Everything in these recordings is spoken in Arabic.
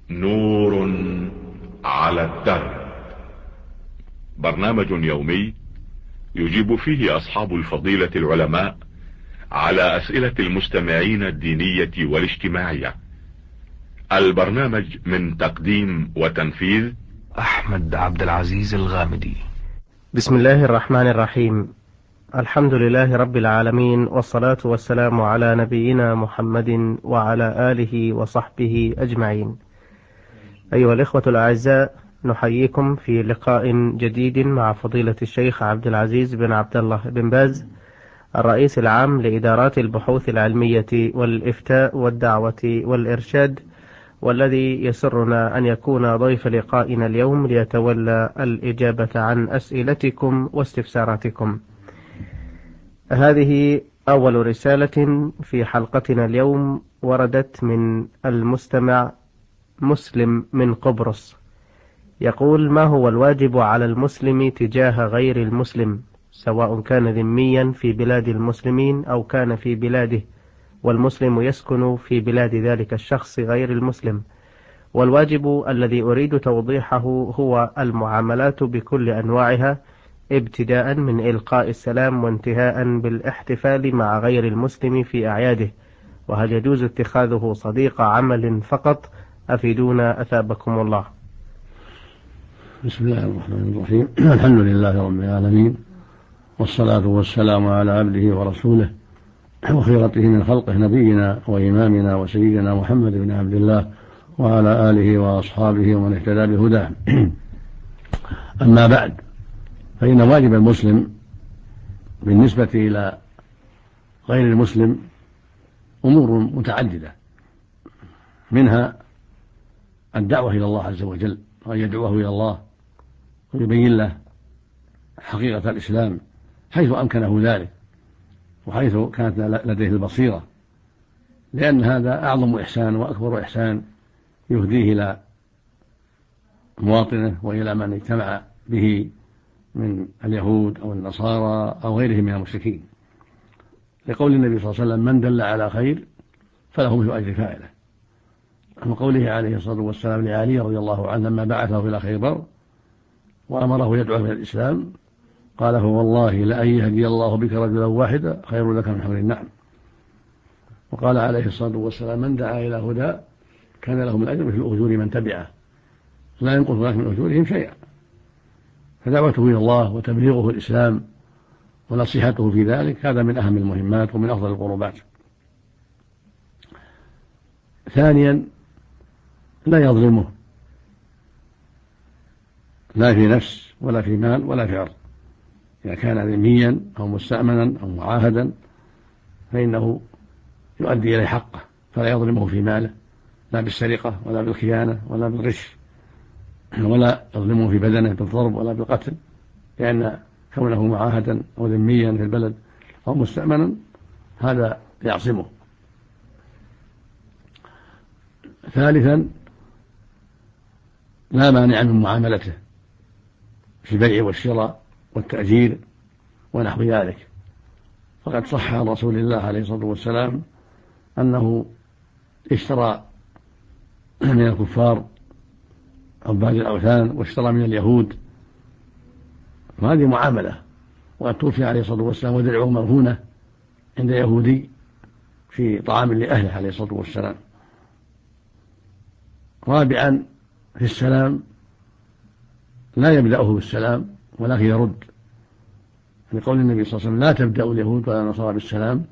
نور على الدرب. برنامج يومي يجيب فيه أصحاب الفضيلة العلماء على أسئلة المستمعين الدينية والاجتماعية. البرنامج من تقديم وتنفيذ أحمد عبد العزيز الغامدي. بسم الله الرحمن الرحيم. الحمد لله رب العالمين، والصلاة والسلام على نبينا محمد وعلى آله وصحبه أجمعين. أيها الإخوة الأعزاء، نحييكم في لقاء جديد مع فضيلة الشيخ عبد العزيز بن عبد الله بن باز، الرئيس العام لإدارات البحوث العلمية والإفتاء والدعوة والإرشاد، والذي يسرنا أن يكون ضيف لقائنا اليوم ليتولى الإجابة عن أسئلتكم واستفساراتكم. هذه أول رسالة في حلقتنا اليوم وردت من المستمع مسلم من قبرص، يقول: ما هو الواجب على المسلم تجاه غير المسلم، سواء كان ذميا في بلاد المسلمين أو كان في بلاده والمسلم يسكن في بلاد ذلك الشخص غير المسلم؟ والواجب الذي أريد توضيحه هو المعاملات بكل أنواعها، ابتداء من إلقاء السلام وانتهاء بالاحتفال مع غير المسلم في أعياده، وهل يجوز اتخاذه صديق عمل فقط؟ أفيدونا أثابكم الله. بسم الله الرحمن الرحيم. الحمد لله رب العالمين، والصلاة والسلام على عبده ورسوله وخيرته من خلقه، نبينا وإمامنا وسيدنا محمد بن عبد الله وعلى آله وأصحابه ومن اهتدى بهداه. أما بعد، فإن واجب المسلم بالنسبة إلى غير المسلم أمور متعددة، منها الدعوة إلى الله عز وجل، وأن يدعوه إلى الله ويبين له حقيقة الإسلام حيث أمكنه ذلك وحيث كانت لديه البصيرة، لأن هذا أعظم إحسان وأكبر إحسان يهديه إلى مواطنه وإلى من اجتمع به من اليهود أو النصارى أو غيرهم من المشركين، لقول النبي صلى الله عليه وسلم: من دل على خير فله مثل أجر فاعله. وقوله عليه الصلاة والسلام لعلي رضي الله عنه لما بعثه إلى خيبر وأمره يدعو إلى الإسلام، قال: فوالله لأن يهدي الله بك رجلا واحدا خير لك من حمر النعم. وقال عليه الصلاة والسلام: من دعا إلى هدى كان له من أجر مثل أجور من تبعه لا ينقص ذلك من أجورهم شيئا. فدعوته إلى الله وتبليغه الإسلام ونصيحته في ذلك هذا من أهم المهمات ومن أفضل القربات. ثانيا، لا يظلمه، لا في نفس ولا في مال ولا في عرض. إذا كان ذميا أو مستأمنا أو معاهدا فإنه يؤدي إليه حقه، فلا يظلمه في ماله، لا بالسرقة ولا بالخيانة ولا بالغش، ولا يظلمه في بدنه بالضرب ولا بالقتل، لأن كونه معاهدا أو ذميا في البلد أو مستأمنا هذا يعصمه. ثالثا، لا مانع من معاملته في البيع والشراء والتأجير ونحو ذلك، فقد صح عن رسول الله عليه الصلاة والسلام أنه اشترى من الكفار عباد الأوثان واشترى من اليهود، وهذه معاملة، وقد توفي عليه الصلاة والسلام ودرعه مرهونة عند يهودي في طعام لأهله عليه الصلاة والسلام. رابعا، في السلام لا يبدأه بالسلام ولكن يرد، لقول النبي صلى الله عليه وسلم: لا تبدأوا اليهود ولا النصارى بالسلام،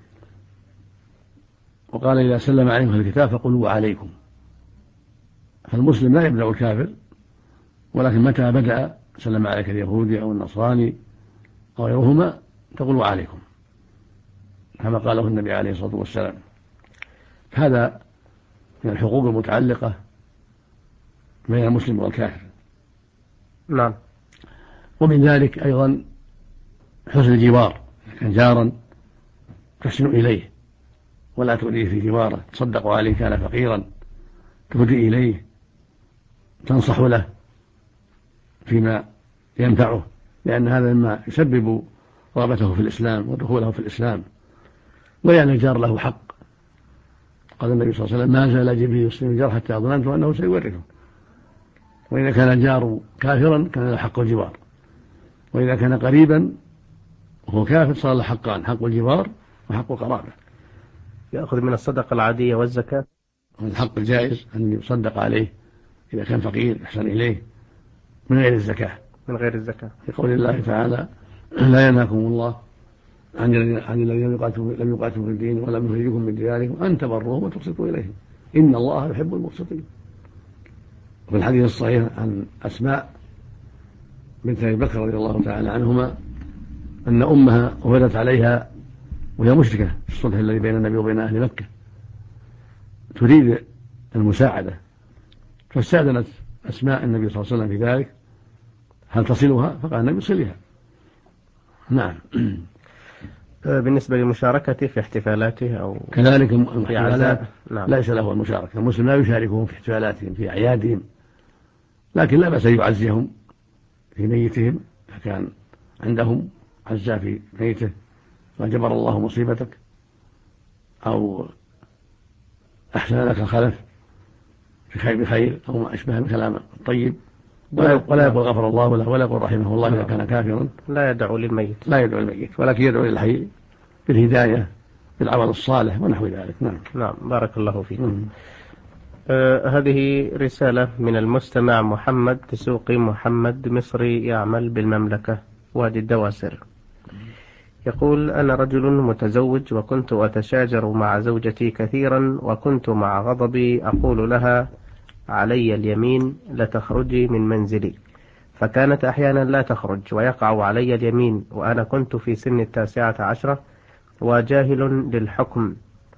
وقال: إذا سلم عليكم في الكتاب فقولوا عليكم. فالمسلم لا يبدأ الكافر، ولكن متى بدأ سلم عليك اليهودي أو النصراني أو غيرهما تقول عليكم، كما قاله النبي عليه الصلاة والسلام. هذا من الحقوق المتعلقة بين المسلم والكافر. نعم. ومن ذلك أيضا حسن الجوار، كان جارا تحسن إليه ولا تؤذيه في جواره، تصدق عليه كان فقيرا تهدي إليه، تنصح له فيما ينفعه، لأن هذا مما يسبب رغبته في الإسلام ودخوله في الإسلام، ولأن الجار له حق. قال النبي صلى الله عليه وسلم: ما زال جبريل يصيب الجار حتى ظننت أنه سيورثه. وإذا كان الجار كافرا كان له حق الجوار، وإذا كان قريبا وهو كافر صار له حقان: حق الجوار وحق القرابة. يأخذ من الصدقة العادية والزكاة؟ الحق الجائز أن يصدق عليه إذا كان فقير أحسن إليه من غير الزكاة. من غير الزكاة، لقول الله تعالى: لا ينهاكم الله عن الذين لم يقاتلوا في الدين ولم يخرجوكم من دياركم أن تبروهم وتقسطوا إليهم إن الله يحب المقسطين. وفي الحديث الصحيح عن أسماء بنت أبي بكر رضي الله تعالى عنهما أن أمها وردت عليها وهي مشركة في الصلح الذي بين النبي وبين أهل مكة تريد المساعدة، فاستأذنت أسماء النبي صلى الله عليه وسلم في ذلك: هل تصلها؟ فقال النبي: صلها. نعم. بالنسبة للمشاركة في احتفالاته أو كذلك في عزاء، نعم، ليس له المشاركة. المسلم لا يشاركهم في احتفالاتهم في أعيادهم، لكن لا بأس أن يعزيهم في ميتهم إذا كان عندهم عزاء في ميته وجبر الله مصيبتك أو أحسن لك الخلف بخير أو ما أشبه الكلام الطيب، ولا يقول غفر الله له ولا يقول رحمه الله إذا كان كافرا. لا يدعو للميت، ولكن يدعو للحي بالهداية بالعمل الصالح ونحو ذلك. نعم، بارك الله فيكم. هذه رسالة من المستمع محمد دسوقي محمد، مصري يعمل بالمملكة وادي الدواسر. يقول: أنا رجل متزوج وكنت أتشاجر مع زوجتي كثيرا، وكنت مع غضبي أقول لها: علي اليمين لتخرجي من منزلي، فكانت أحيانا لا تخرج ويقع علي اليمين وأنا كنت في سن 19 وجاهل للحكم،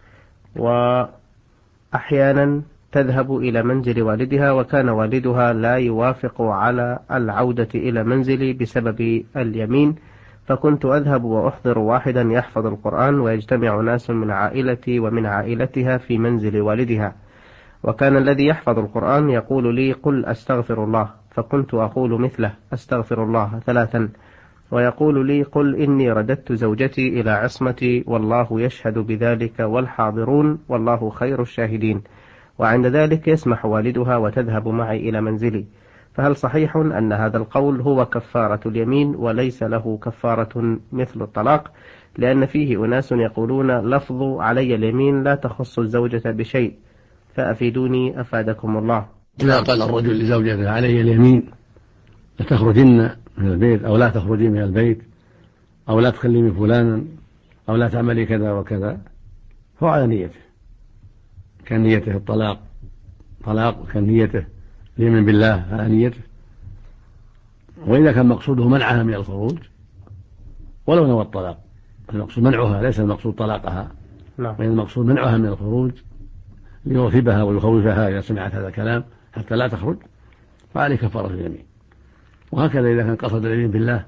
وأحيانا تذهب إلى منزل والدها، وكان والدها لا يوافق على العودة إلى منزلي بسبب اليمين، فكنت أذهب وأحضر واحدا يحفظ القرآن، ويجتمع ناس من عائلتي ومن عائلتها في منزل والدها، وكان الذي يحفظ القرآن يقول لي: قل أستغفر الله، فكنت أقول مثله أستغفر الله 3، ويقول لي: قل إني رددت زوجتي إلى عصمتي والله يشهد بذلك والحاضرون والله خير الشاهدين، وعند ذلك يسمح والدها وتذهب معي إلى منزلي، فهل صحيح أن هذا القول هو كفارة اليمين وليس له كفارة مثل الطلاق؟ لأن فيه أناس يقولون لفظ علي اليمين لا تخص الزوجة بشيء، فأفيدوني أفادكم الله. إذا قال الرجل لزوجته: علي اليمين لتخرجن من البيت أو لا تخرجي من البيت أو لا تكلمي فلانا أو لا تعملي كذا وكذا، فهو على نيته، كان نيته الطلاق طلاق، وكان نيته اليمين بالله على نيته. وإذا كان مقصوده منعها من الخروج ولو نوى الطلاق، المقصود منعها ليس المقصود طلاقها، وإن المقصود منعها من الخروج ليرهبها ويخوفها إذا سمعت هذا الكلام حتى لا تخرج، فعليه كفارة اليمين. وهكذا إذا كان قصد اليمين بالله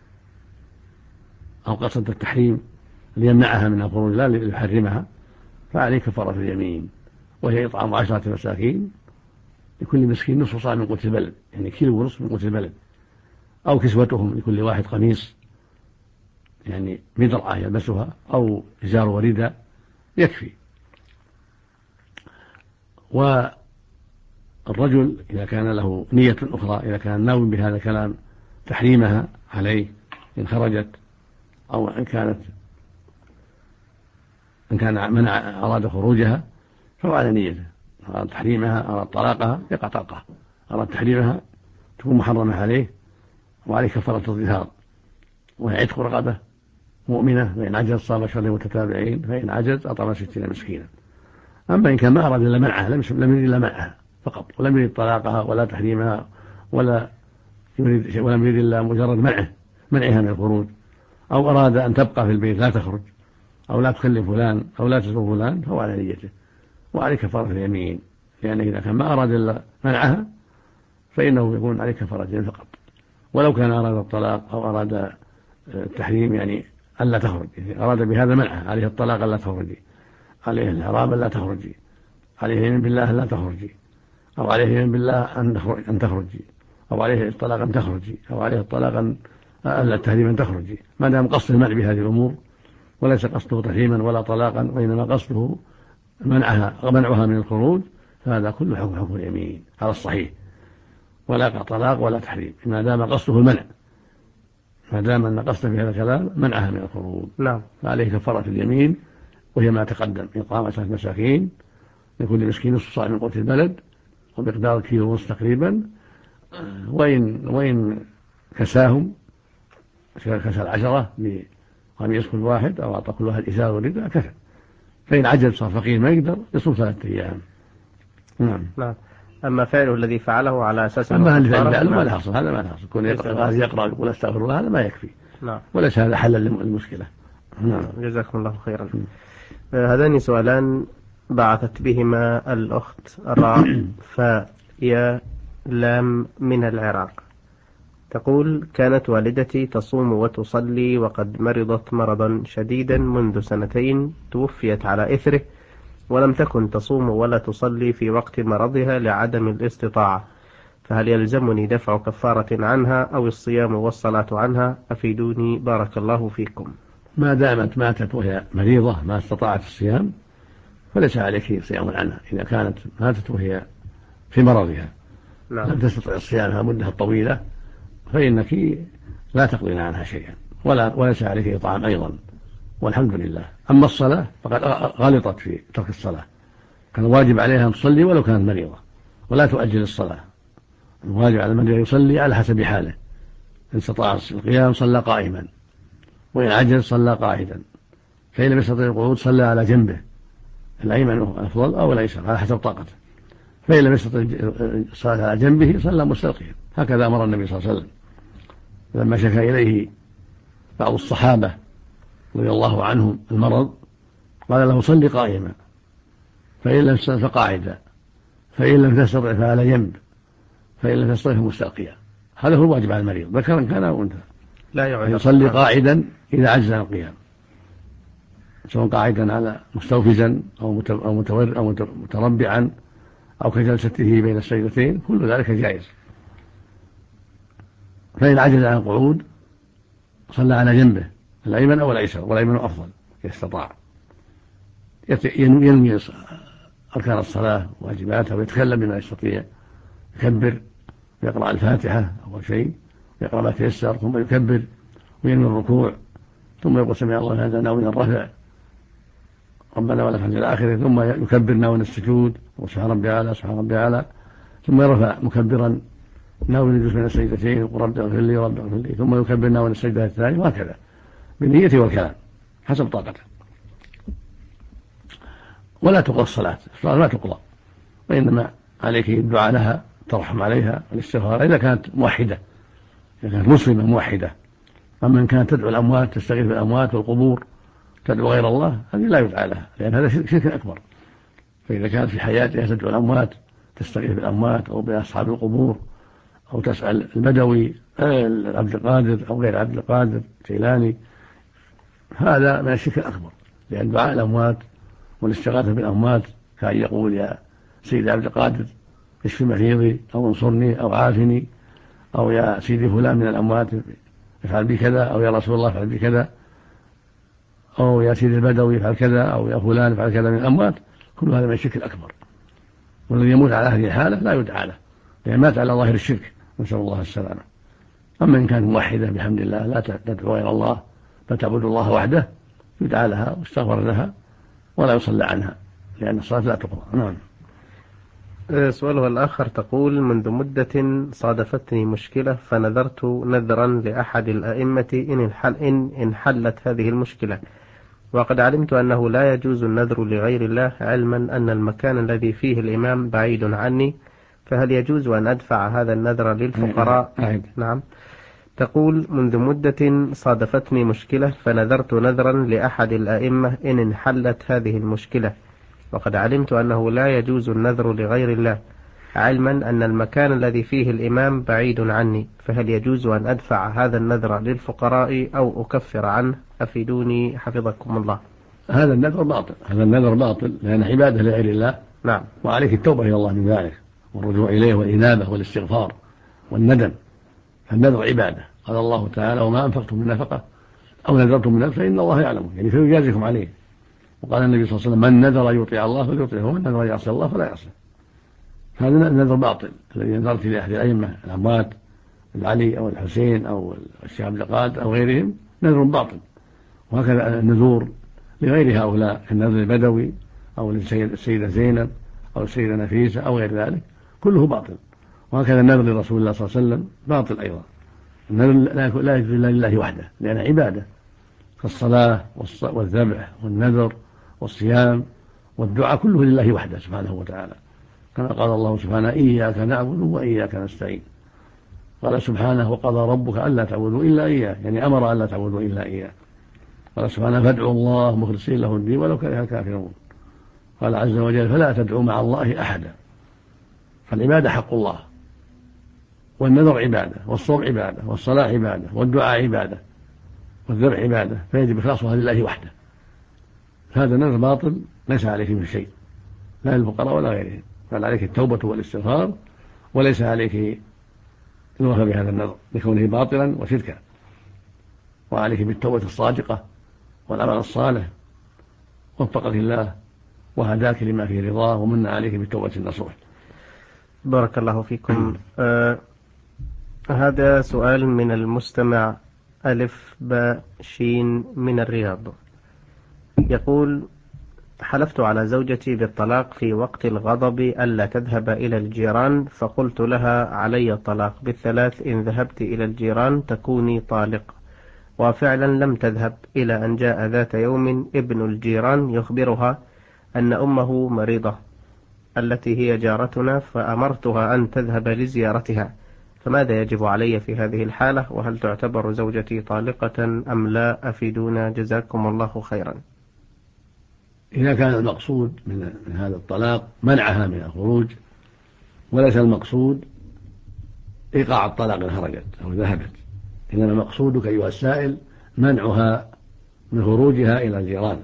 أو قصد التحريم ليمنعها من الخروج لا ليحرمها، فعليه كفارة اليمين، وهي إطعام 10 مساكين لكل مسكين نصف صاع من قوت البلد، يعني كيلو ونصف من قوت البلد، أو كسوتهم لكل واحد قميص يعني مدرعة يلبسها أو إزار ورداء يكفي. والرجل إذا كان له نية أخرى، إذا كان ناوي بهذا الكلام تحريمها عليه إن خرجت، أو إن كان منع أراد خروجها، فهو على نيته، أراد تحريمها أراد طلاقها يقع طلقها، أراد تحريمها تكون محرمة عليه، وعليه كفارة الظهار وهي عتق رقبة مؤمنة، فإن عجز صام شهرين متتابعين، فإن عجز أطعم 60 مسكينا. أما إن كان ما أراد إلا منعها، لم يريد إلا منعها فقط، ولم يريد طلاقها ولا تحريمها ولم يريد إلا مجرد منعها من الخروج، أو أراد أن تبقى في البيت لا تخرج أو لا تكلم فلان أو لا تزور فلان، فهو على نيته وعليه كفارة اليمين، لأنه إذا كان ما أراد إلا منعها فإنه يكون عليه كفارة اليمين فقط. ولو كان أراد الطلاق أو أراد التحريم يعني ألا تخرج، أراد بهذا منعها، عليه الطلاق ألا تخرجي، عليه الحرام ألا تخرجي، عليه اليمين بالله ألا تخرجي، أو عليه اليمين بالله أن تخرجي، أو عليه الطلاق أن تخرجي، أو عليه الطلاق ألا التحريم أن تخرجي، ما دام قصد المنع بهذه الأمور وليس قصده تحريما ولا طلاقا، وإنما قصده منعها من الخروج، فهذا كله حكم اليمين على الصحيح، ولا طلاق ولا تحريم، ما دام قصده المنع، ما دام أن قصده في هذا الكلام منعها من الخروج. نعم. فعليه كفارة اليمين، وهي ما تقدم: إطعام 10 مساكين، لكل مسكين نصف صاع من قوت البلد ومقدار كيلو ونصف تقريبا، وإن كساهم كسى 10 بقميص كل واحد أو أعطى كل واحد إزار ورداء كفى. فإن عجز صار فقير ما يقدر يصوم 3 أيام. نعم. أما فعله الذي فعله على أساس أما اللي فعله ما له حصل، هذا ما له حصل، كون يقرأ يقول أستغفر الله هذا ما يكفي. نعم. وليس هذا حلا للمشكلة. نعم. جزاكم الله خيرا. هذان سؤالان بعثت بهما الأخت راء فيا لام من العراق، تقول: كانت والدتي تصوم وتصلي وقد مرضت مرضا شديدا منذ 2 توفيت على إثره، ولم تكن تصوم ولا تصلي في وقت مرضها لعدم الاستطاعة، فهل يلزمني دفع كفارة عنها أو الصيام والصلاة عنها؟ أفيدوني بارك الله فيكم. ما دامت ماتت وهي مريضة ما استطاعت الصيام فليس عليك صيام عنها. إذا كانت ماتت وهي في مرضها لم تستطع الصيام مدة طويلة فإنك لا تقضين عنها شيئا، وليس عليك إطعام أيضا، والحمد لله. أما الصلاة فقد غلطت في ترك الصلاة، كان واجب عليها أن تصلي ولو كانت مريضة، ولا تؤجل الصلاة. الواجب على المريض يصلي على حسب حاله، إن استطاع القيام صلى قائما، وإن عجز صلى قاعدا، فإن لم يستطع القعود صلى على جنبه الأيمن أفضل أو الأيسر على حسب طاقته، فإن لم يستطع الصلاة على جنبه صلى مستلقيا. هكذا أمر النبي صلى الله عليه وسلم لما شكى إليه بعض الصحابة رضي الله عنهم المرض قال له: صل قائما، فإن لم تستطع فقاعدا، فإن لم تستطع فعلى جنب، فإن لم تستطع فمستلقيا. هذا هو الواجب على المريض ذكرا كان أو أنثى، يصلي قاعدا إذا عجز عن القيام، سواء قاعدا على مستوفزا أو متربعا أو كجلسته بين السجدتين، كل ذلك جائز. فإن عجز عن القعود صلى على جنبه الأيمن أو الأيسر، والأيمن أفضل إذا استطاع، ينوي أركان الصلاة واجباتها ويتكلم بما يستطيع، يكبر ويقرأ الفاتحة أول شيء، يقرأ ما تيسر، ثم يكبر وينوي الركوع، ثم يقول: سمع الله لمن حمده، ناوي الرفع ربنا ولك الحمد إلى آخره، ثم يكبر ناوي السجود وسبحان ربي أعلى سبحان ربي أعلى، ثم يرفع مكبرا ناوي الجلوس بين السجدتين يقول: رب اغفر لي رب اغفر لي، ثم يكبر ناوي السجدة الثانية، وهكذا بالنية والكلام حسب طاقته. ولا تقضى الصلاة ما تقضى، وإنما عليك الدعاء لها، ترحم عليها، والاستغفار إذا كانت موحدة، إذا كانت مسلمة موحدة. أما إن كانت تدعو الأموات، تستغيث بالأموات والقبور، تدعو غير الله، هذه لا يدعى لها، لأن هذا شرك أكبر. فإذا كانت في حياتها تدعو الأموات، تستغيث بالأموات أو بأصحاب القبور، أو تسأل البدوي عبد القادر أو غير عبد القادر جيلاني، هذا من الشرك الأكبر، لأن دعاء الأموات والاستغاثة بالأموات كأن يقول: يا سيدي عبد القادر اشف مريضي، أو انصرني، أو عافني، أو يا سيدي فلان من الأموات افعل بي كذا، أو يا رسول الله افعل بي كذا، أو يا سيدي البدوي افعل كذا، أو يا فلان افعل كذا من الأموات. كل هذا من الشرك الأكبر، والذي يموت على هذه الحالة لا يدعى له، لأن مات على ظاهر الشرك، نسأل الله السلامة. أما إن كانت موحدة بحمد الله لا تدعو غير الله، فتعبد الله وحده، يدعى لها واستغفر لها ولا يصلى عنها، لأن الصلاة لا تقضى. نعم. سؤالها الآخر تقول: منذ مدة صادفتني مشكلة، فنذرت نذرا لأحد الأئمة إن حلت هذه المشكلة، وقد علمت أنه لا يجوز النذر لغير الله، علما أن المكان الذي فيه الإمام بعيد عني، فهل يجوز أن أدفع هذا النذر للفقراء؟ نعم. تقول: منذ مدة صادفتني مشكلة، فنذرت نذرا لأحد الأئمة إن انحلت هذه المشكلة، وقد علمت أنه لا يجوز النذر لغير الله، علما أن المكان الذي فيه الإمام بعيد عني، فهل يجوز أن أدفع هذا النذر للفقراء أو أكفر عنه؟ أفيدوني حفظكم الله. هذا النذر باطل، هذا النذر باطل، لأن عبادة لغير الله. نعم. وعليك التوبة إلى الله من ذلك، والرجوع إليه، والإنابة والاستغفار والندم. فالنذر عبادة، قال الله تعالى: وما أنفقتم من نفقة أو نذرتم من نذر فإن الله يعلمه، يعني فيجازيكم عليه. وقال النبي صلى الله عليه وسلم: من نذر يطيع الله فليطيعه، ومن نذر يعصي الله فلا يعصيه. هذا النذر باطل الذي نذرت لأحد الأئمة الأموات العلي أو الحسين أو الشيخ عبد القادر أو غيرهم نذر باطل. وهكذا النذور لغير هؤلاء كالنذر البدوي أو للسيدة زينب أو السيدة نفيسة أو غير ذلك كله باطل. وهكذا النذر لرسول الله صلى الله عليه وسلم باطل أيضا. النذر لا يجوز إلا لله وحده لأنه عبادة كالصلاة والذبح والنذر والصيام والدعاء كله لله وحده سبحانه وتعالى، كما قال الله سبحانه: إياك نعبد وإياك نستعين. قال سبحانه: وقضى ربك ألا تعبدوا إلا إياه، يعني أمر ألا تعبدوا إلا إياه. قال سبحانه: فادعوا الله مخلصين له الدين ولو كره الكافرون. قال عز وجل: فلا تدعوا مع الله أحدا. فالعبادة حق الله، والنذر عبادة، والصوم عبادة، والصلاة عبادة، والدعاء عبادة، والذبح عبادة، فيجب إخلاصها لله وحده. هذا النذر باطل ليس عليك من شيء، لا للفقراء ولا غيرهم، بل عليك التوبة والاستغفار، وليس عليك الوفاء بهذا النذر لكونه باطلا وشركا، وعليك بالتوبة الصادقة والعمل الصالح. وفقك الله وهداك لما فيه رضاه ومن عليك بالتوبة النصوح. بارك الله فيكم. هذا سؤال من المستمع ألف باء شين من الرياض، يقول: حلفت على زوجتي بالطلاق في وقت الغضب ألا تذهب إلى الجيران، فقلت لها: علي الطلاق بالثلاث، إن ذهبت إلى الجيران تكوني طالق. وفعلا لم تذهب، إلى أن جاء ذات يوم ابن الجيران يخبرها أن أمه مريضة التي هي جارتنا، فأمرتها أن تذهب لزيارتها، فماذا يجب علي في هذه الحالة؟ وهل تعتبر زوجتي طالقة أم لا؟ أفيدونا جزاكم الله خيرا. إذا كان المقصود من هذا الطلاق منعها من الخروج، وليس المقصود إيقاع الطلاق إن خرجت أو ذهبت، إنما مقصودك أيها السائل منعها من خروجها إلى الجيران،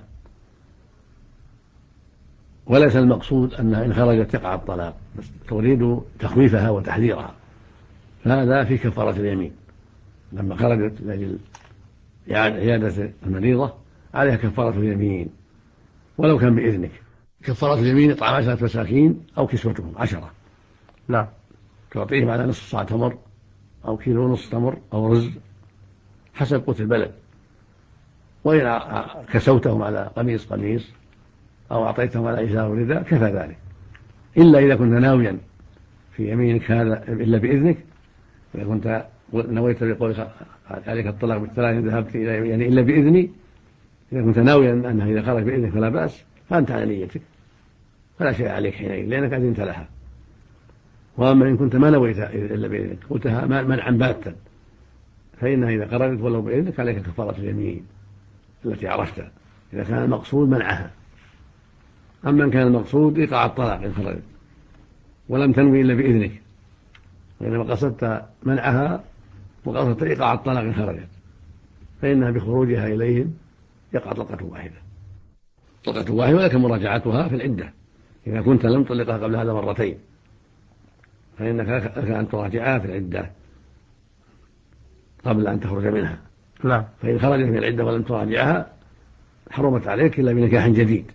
وليس المقصود أنها إن خرجت تقع الطلاق، بس تريد تخويفها وتحذيرها. هذا في كفارة اليمين، لما خرجت لأجل عيادة المريضة عليها كفارة اليمين ولو كان بإذنك. كفارة اليمين إطعام 10 مساكين أو كسوتهم 10. نعم. تعطيهم على نصف صاع تمر أو كيلو ونصف تمر أو رز حسب قوت البلد، وإن كسوتهم على قميص أو أعطيتهم على إزار ورداء كفى ذلك، إلا إذا كنت ناويا في يمينك هذا إلا بإذنك. إذا كنت نويت بقولك عليك الطلاق بالثلاث ذهبت إلى يعني إلا بإذني، إذا كنت ناويا أنها إذا خرج بإذنك فلا بأس، فأنت على نيتك فلا شيء عليك حينئذ لأنك أذنت لها. وأما إن كنت ما نويت إلا بإذنك قلتها منعا باتا، فإنها إذا خرجت ولو بإذنك عليك كفارة اليمين التي عرفتها إذا كان المقصود منعها. أما إن كان المقصود إيقاع الطلاق إن خرجت ولم تنوي إلا بإذنك، وإنما قصدت منعها وقصدت إيقاع الطلاق إن خرجت، فإنها بخروجها إليهم يقع طلقة واحدة ولكن مراجعتها في العدة. إذا كنت لم تطلقها قبل هذا مرتين فإنك لك أن تراجعها في العدة قبل أن تخرج منها. نعم. فإن خرجت من العدة ولم تراجعها حرمت عليك إلا بنكاح جديد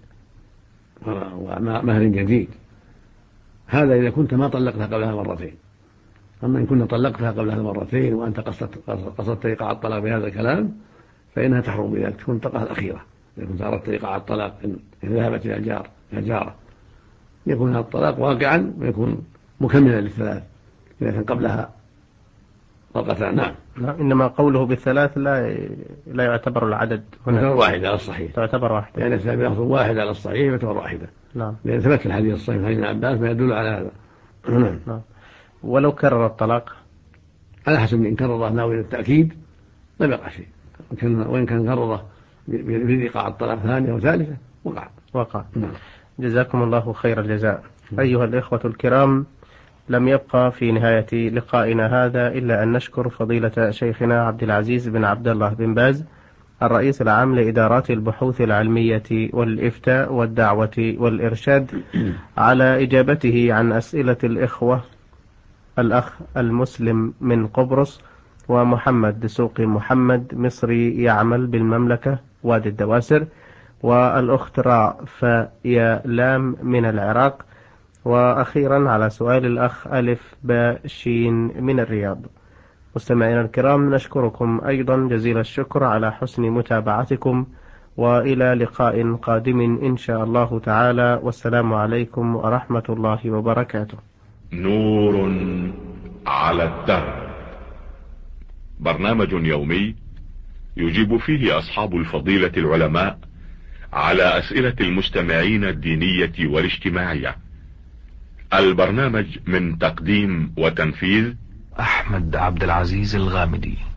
ومهر جديد. هذا إذا كنت ما طلقتها قبلها مرتين. أما إن كنت طلقتها قبلها مرتين وأنت قصدت إيقاع الطلاق بهذا الكلام فإنها تحرم بذلك، تكون الطلقة الأخيرة. إذا كنت أردت إيقاع الطلاق إن ذهبت إلى الجارة يكون هذا الطلاق واقعا ويكون مكملا للثلاث إذا كان قبلها طلقتان. نعم. إنما قوله بالثلاث لا يعتبر العدد هنا، تعتبر واحدة على الصحيح، تعتبر واحدة يعني السابق يأخذ واحد على الصحيح فتعتبر واحدة. نعم. لأن ثبت الحديث الصحيح حديث ابن عباس ما يدل على هذا. نعم. ولو كرر الطلاق على حسب إن كرره ناوي التأكيد لم يقع شيء، وإن كان كرره بإيقاع الطلاق ثانية وثالثة وقع. نعم. جزاكم الله خير الجزاء. أيها الإخوة الكرام، لم يبقى في نهاية لقائنا هذا إلا أن نشكر فضيلة شيخنا عبد العزيز بن عبد الله بن باز الرئيس العام لإدارات البحوث العلمية والإفتاء والدعوة والإرشاد على إجابته عن أسئلة الإخوة الأخ المسلم من قبرص ومحمد دسوقي محمد مصري يعمل بالمملكة وادي الدواسر، والأخت راء فيا لام من العراق. وأخيرا على سؤال الأخ ألف بشين من الرياض. مستمعينا الكرام، نشكركم أيضا جزيل الشكر على حسن متابعتكم، وإلى لقاء قادم إن شاء الله تعالى، والسلام عليكم ورحمة الله وبركاته. نور على الدرب، برنامج يومي يجيب فيه أصحاب الفضيلة العلماء على أسئلة المستمعين الدينية والاجتماعية. البرنامج من تقديم وتنفيذ أحمد عبد العزيز الغامدي.